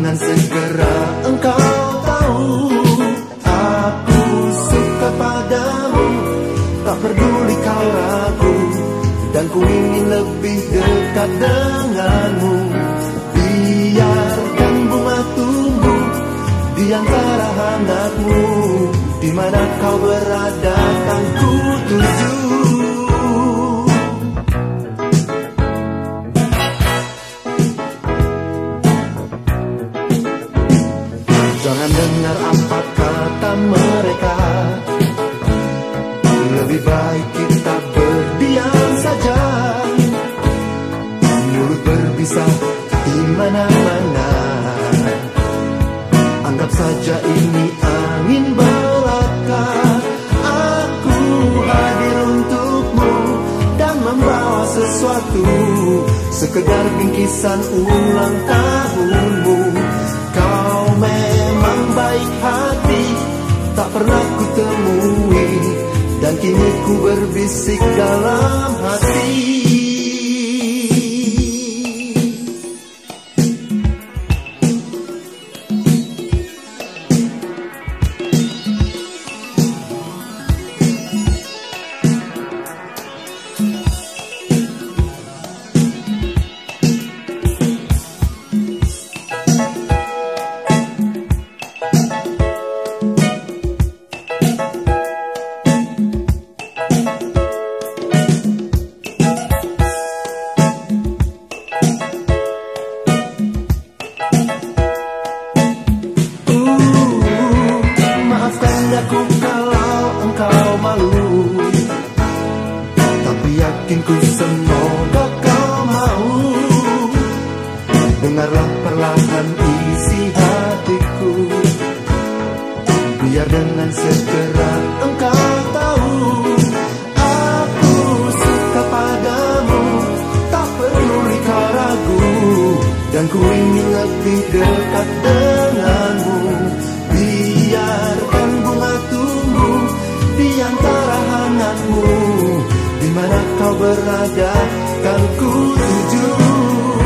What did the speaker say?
dengan segera engkau tahu aku suka padamu. Tak peduli kau ragu, dan ku ingin lebih dekat denganmu. Biarkan bunga tumbuh di antara hangatmu. Di mana kau berada akan ku tuju. Jangan dengar apa kata mereka, lebih baik kita berdiam saja. Mulut berbisa di mana-mana. Anggap saja ini angin belaka. Aku hadir untukmu dan membawa sesuatu, sekedar bingkisan ulang tahunmu. Kau memang baik hati, tak pernah ku temui, dan kini ku berbisik dalam hati. Aku kalau engkau malu, tapi yakin ku semoga kau mau. Dengarlah perlahan isi hatiku, biar dengan segera engkau tahu aku suka padamu. Tak peduli kau ragu, dan ku ingin lebih dekat denganmu. Biarkan bunga tumbuh di antara hangatmu. Di mana kau berada kan ku tuju.